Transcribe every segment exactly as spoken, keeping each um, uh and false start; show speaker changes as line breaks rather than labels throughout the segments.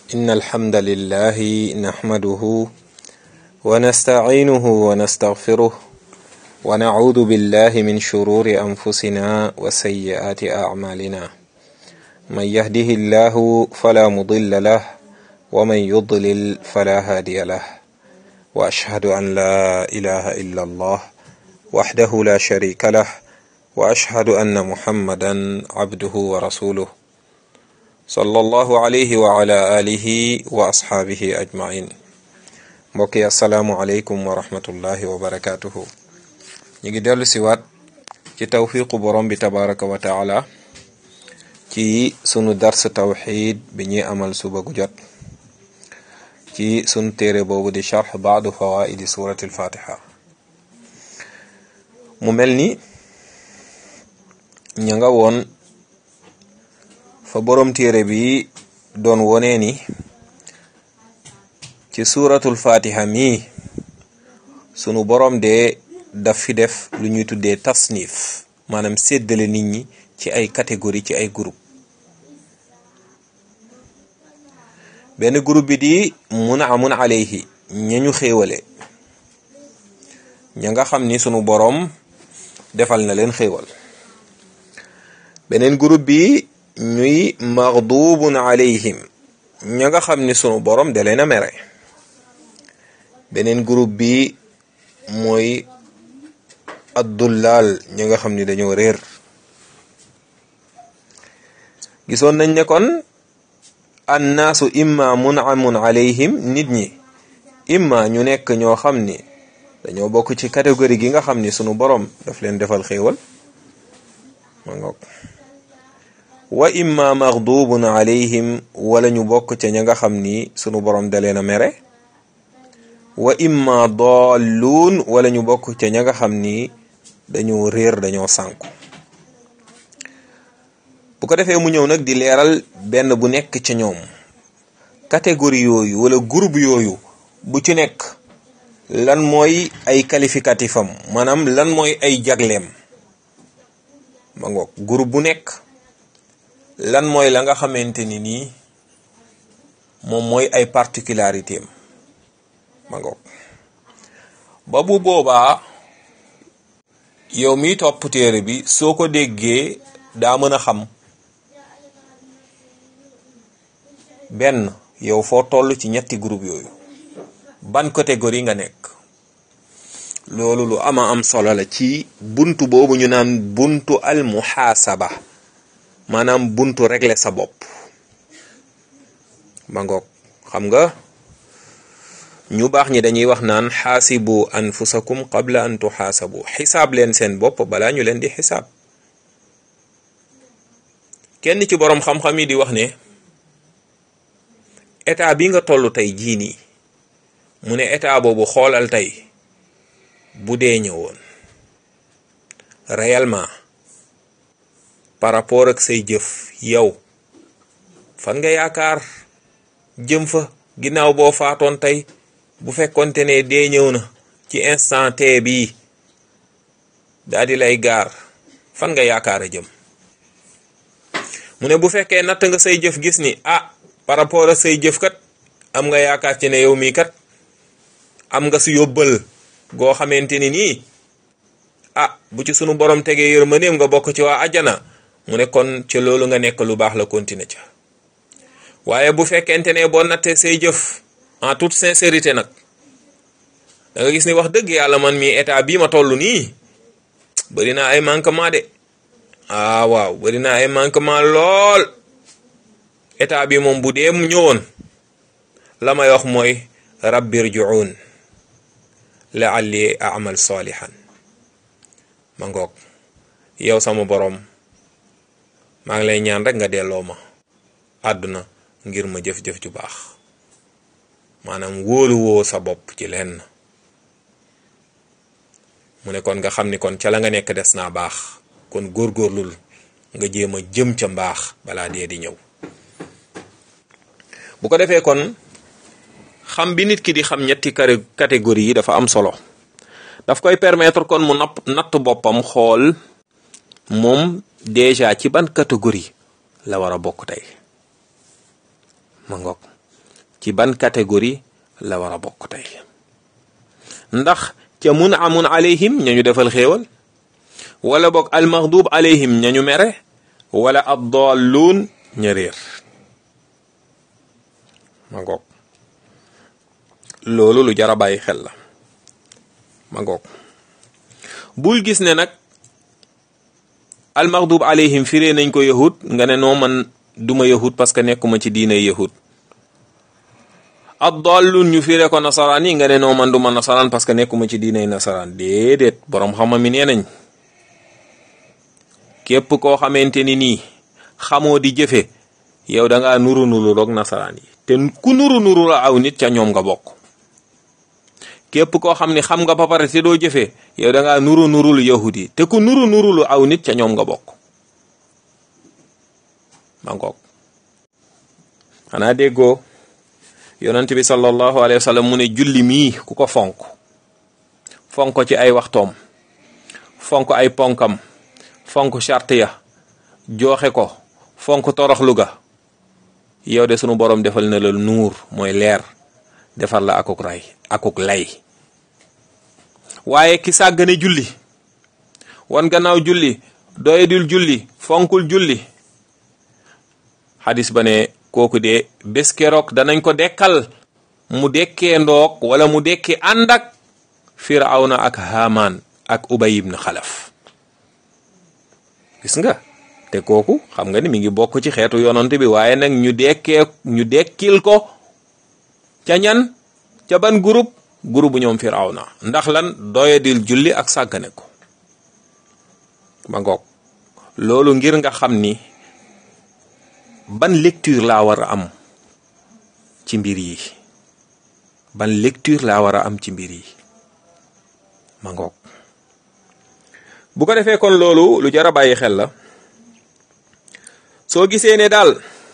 إن الحمد لله نحمده ونستعينه ونستغفره ونعوذ بالله من شرور أنفسنا وسيئات أعمالنا من يهده الله فلا مضل له ومن يضلل فلا هادي له وأشهد أن لا إله إلا الله وحده لا شريك له وأشهد أن محمدا عبده ورسوله صلى الله عليه وعلى آله وأصحابه أجمعين. mbokki assalaamu aleykum wa rahmatullahi wa barakatuhu. ñu ngi dellu siwaat ci tawfiqu borom bi tabaraka wa taala ci sunu dars tawxid bi ñuy amal suba gu jot ci sunu téere boobu di charx baadu fawaidi surati alfatiha. mu mel ni ña nga woon fa borom téere bi doon wonee ni ci suratul fatiha mi sunu borom de daf fi def lu ñuy tuddee tasnif maanaam séddale nit ñi ci ay catégorie ci ay groupe. benn groupe bi di mun'amun alayhi ñañu xéewale ña nga xam ni sunu borom defal na leen xéewal. beneen groupe bi ñuy maghdubun alayhim ña nga xam ni sunu borom da leen a mere. beneen groupe bi mooy addullaal ñi nga xam ni dañoo réer. gisoon nañ ne kon annaasu imma mun'amun alayhim nit ñi imma ñu nekk ñoo xam ni dañoo bokk ci catégorie gi nga xam ni sunu borom daf leen defal xéewal ma ngoog wa imma maghdubun alayhim wala ñu bokk ca ña nga xam ni sunu borom da leen a mere. wa imma dalluun wala ñu bokk ca ña nga xam ni dañoo réer dañoo sànku. bu ko defee mu ñëw nag di leeral benn bu nekk ca ñoom catégorie yooyu wala groupe yooyu bu ci nekk lan mooy ay qualificatifam maanaam lan mooy ay jagleem ma ngoog groupe bu nekk lan mooy la nga xamante ni nii moom mooy ay particularité am ma ngoog ba bu boobaa yow mi topp téere bi soo ko déggee daa mën a xam benn yow foo toll ci ñetti groupe yooyu ban catégorie nga nekk. loolu lu ama am solo la ci buntu boobu ñu naan buntu al muhaasaba maanaam buntu régler sa bopp ma ngoog xam nga ñu baax ñi dañuy wax naan xaasibu anfusakum qabla an tuxaasabu xisaab leen seen bopp balaa ñu leen di xisaab. kenn ci boroom xam-xam yi di wax ne état bi nga toll tey jii nii mu ne état boobu xoolal tey bu dee ñëwoon réellement par rapport ak say jëf yow fan nga yaakaar jëm fa ginnaaw boo faatoon tey bu fekkonte ne dee ñëw na ci instant T bii daal di lay gaar fan nga yaakaar a jëm. mu ne bu fekkee natt nga say jëf gis ni ah par rapport ak say jëf kat am nga yaakaar ci ne yow mii kat am nga si yóbbal goo xamante ni nii ah bu ci sunu borom tegee yërmandeem nga bokk ci waa àjjana mu ne kon ca loolu nga nekk lu baax la continuer ca. waaye bu fekkente ne boo nattee say jëf en toute sincérité nag da nga gis ni wax dëgg yàlla man mii état bii ma toll nii bari naa ay manquement de ah waaw bari naa ay manquement lool état bi moom bu dee mu ñëwoon la may wax mooy rabbi rji'un la'alli a'mal salihan ma ngoog yow sama borom maa ngi lay ñaan rek nga delloo ma àdduna ngir ma jëf-jëf ju baax maanaam wóolu woo sa bopp ci lenn mu ne kon nga xam ni kon ca la nga nekk des naa baax kon góorgóorlul nga jéem a jëm ca mbaax balaa dee di ñëw. bu ko defee kon xam bi nit ki di xam ñetti catégorie yi dafa am solo daf koy permettre kon mu napp natt boppam xool moom déjà ci ban catégorie la war a bokk tey ma ngoog ci ban catégorie la war a bokk tey? ndax ca mun amun alayhim ñañu defal xéewal, wala boog almaxdub alayhim ñañu mere, wala addalluun ña réer? ma ngoog loolu lu jar a bàyyi xel la. ma ngoog bul gis ne nag almaxdub alayhim firee nañ ko yahud nga ne noo man duma yahud parce que nekkuma ci diine yahud. addalluun ñu firee ko nasaraan yi nga ne noo man duma nasaraan parce que nekkuma ci diiney nasaraan. déedéet, boroom xam-xam mi nee nañ képp koo xamante ni nii xamoo di jëfe, yow da ngaa nuru nuru roog nasaraan yi, te ku nuru nuru la aw nit ca ñoom nga bokk. képp koo xam ni xam nga ba pare te doo jëfe, yow da ngaa nuru nurulu yahud yi, te ku nuru nurulu aw nit ca ñoom nga bokk. ma ngoog xanaa déggoo yonent bi sallallahu alayhi wa sallam mu ne julli mii ku ko fonk fonk ko ci ay waxtoom, fonk ay ponkam, fonk charte ya, joxe ko, fonk toroxlu ga, yow de sunu borom defal na la nuur, mooy leer, defal la akuk ray akuk lay. waaye ki sàggane julli, wan gannaaw julli, doyadul julli, fonkul julli, xadis ba ne kooku de bés keroog danañ ko dekkal mu dekkee ndoog wala mu dekkee ànd ak firawna ak haman ak ubay ibn xalaf. gis nga, te kooku xam nga ni mi ngi bokk ci xeetu yonante bi, waaye nag ñu dekkee ñu dekkil ko ca ñan, ca ban groupe groupe bu ñoom firawna. ndax lan? doyadil julli ak sàggane ko. ma ngoog loolu ngir nga xam ni ban lecture laa war a am ci mbir yi, ban lecture laa war a am ci mbir yi. ma ngoog bu ko defee kon loolu lu jar a bàyyi xel la. soo gisee ne daal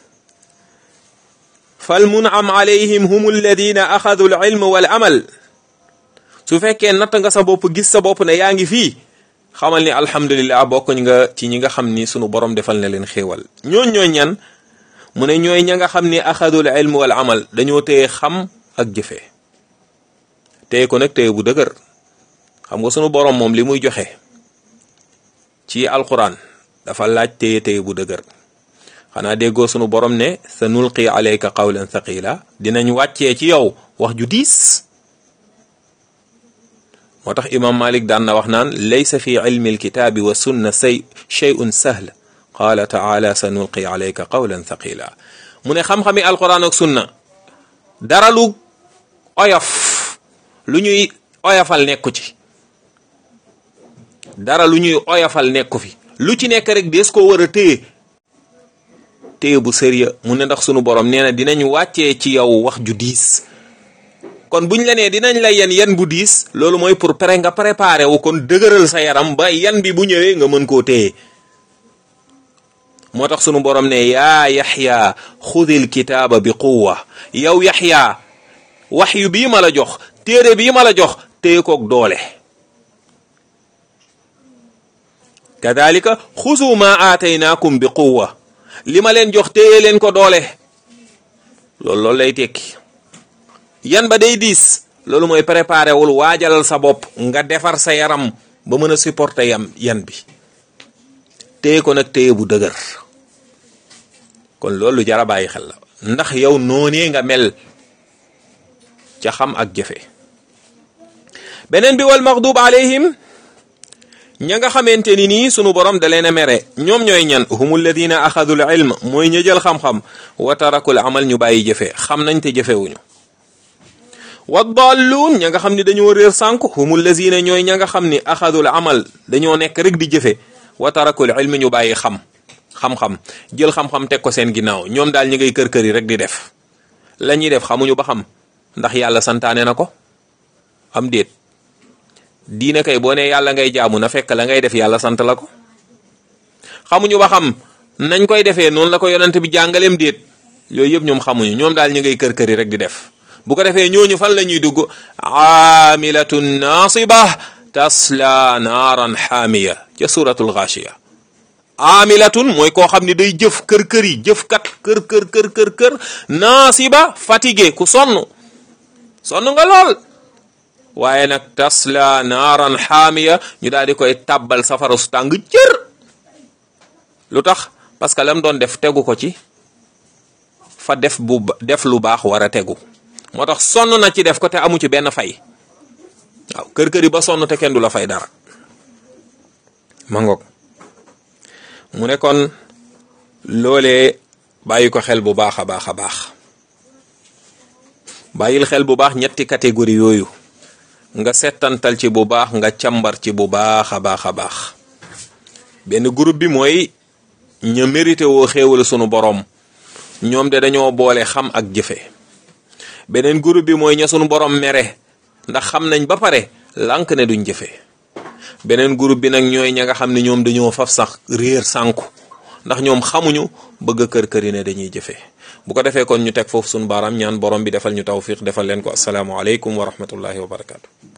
fal mun'am alayhim hum alladina axadu al ilm wal amal, su fekkee natt nga sa bopp gis sa bopp ne yaa ngi fii, xamal ni alhamdulillah bokkuñ nga ci ñi nga xam ni sunu borom defal na leen xéewal. ñooñ ñooy ñan? mu ne ñooy ña nga xam ni axadul ilm wal amal, dañoo téye xam ak jëfe, téye ko nag téye bu dëgër. xam nga sunu borom moom li muy joxe ci alquran dafa laaj téye téye bu dëgër. xanaa déggoo sunu borom ne sa nulqi alayka qawlan thaqila, dinañ wàccee ci yow wax ju diis. moo tax imam malik daan na wax naan laysa fi ilmi alkitaabi wa sunna say shay'un sahl, qaala taala sa nulqi alayka qawlan thaqila. mu ne xam-xami alquran ak sunna dara lu oyof, lu ñuy oyofal nekku ci, dara lu ñuy oyofal nekku fi. lu ci nekk rek des ko war a téye téye bu sérieux. mu ne ndax sunu borom nee na dinañ wàccee ci yow wax ju diis. kon buñ la nee dinañ la yen yen bu diis, loolu mooy pour pré nga préparé wu kon dëgëral sa yaram ba yan bi bu ñëwee nga mën koo téye. moo tax sunu borom ne yaa yaxya xudil kitaaba bi quwwa, yow yaxya waxyu bii ma la jox, téere bii ma la jox, téye koog doole. kadalika xuzu ma aataynaakum bi quwwa, li ma leen jox téye leen ko doole. loolu loolu lay tekki. yan ba day diis, loolu mooy préparé wul, waajalal sa bopp nga defar sa yaram ba mën a supporter yam yan bi, téye ko nag téye bu dëgër. kon loolu lu jar a bàyyi xel la, ndax yow noonee nga mel ca xam ak jëfe. beneen bi wal maghdub alayhim, ña nga xamante ni nii sunu borom da leen a mere, ñoom ñooy ñan? humul ladina axadul ilm, mooy ñu jël xam-xam, wa tarakul amal, ñu bàyyi jëfe. xam nañ te jëfewuñu. wa dalluun, ña nga xam ni dañoo réer sànk, humul ladina, ñooy ña nga xam ni axadul amal, dañoo nekk rek di jëfe, wa tarakul ilm, ñu bàyyi xam xam-xam, jël xam-xam teg ko seen ginnaaw. ñoom daal ñi ngay kër-kër yi rek di def la ñuy def, xamuñu ba xam ndax yàlla santaane na ko am déet. diine kay boo ne yàlla ngay jaamu na fekk la ngay def yàlla sant la ko. xamuñu ba xam nañ koy defee noonu la ko yonent bi jàngaleem déet. yooyu yëpp ñoom xamuñu, ñoom daal ñi ngay kër-kër yi rek di def. bu ko defee ñooñu fan la ñuy dugg? aamilatun naasiba tasla naaran xaamiya ca suratul Gaashiya. amilatun mooy koo xam ne day jëf kër kër yi jëfkat kër kër kër kër kër naasiba fatigué ku sonn sonn nga lool waaye nag tasla naaran xaamiya ñu daal di koy tàbbal safara su tàng jër lu tax parce que lam doon def tegu ko ci fa def bu def lu baax war a tegu moo tax sonn na ci def ko te amu ci benn fay waaw kër kër yi ba sonn te kenn du la fay dara ma ngoog mu ne kon loolee bàyyi ko xel bu baax a baax a baax bàyyil xel bu baax ñetti catégorie yooyu nga settantal ci bu baax nga càmbar ci bu baax a baax a baax benn groupe bi mooy ña mérité woo xéewal sunu borom ñoom de dañoo boole xam ak jëfe beneen groupe bi mooy ña sunu borom mere ndax xam nañ ba pare lànk ne duñ jëfe beneen groupe bi nag ñooy ña nga xam ne ñoom dañoo faf sax réer sànku ndax ñoom xamuñu bëgg a kër këri ne dañuy jëfe bu ko defee kon ñu teg foofu sunu baaraam ñaan borom bi defal ñu tawfiq defal leen ko assalaamu aleykum wa rahmatullahi wa barakaatu.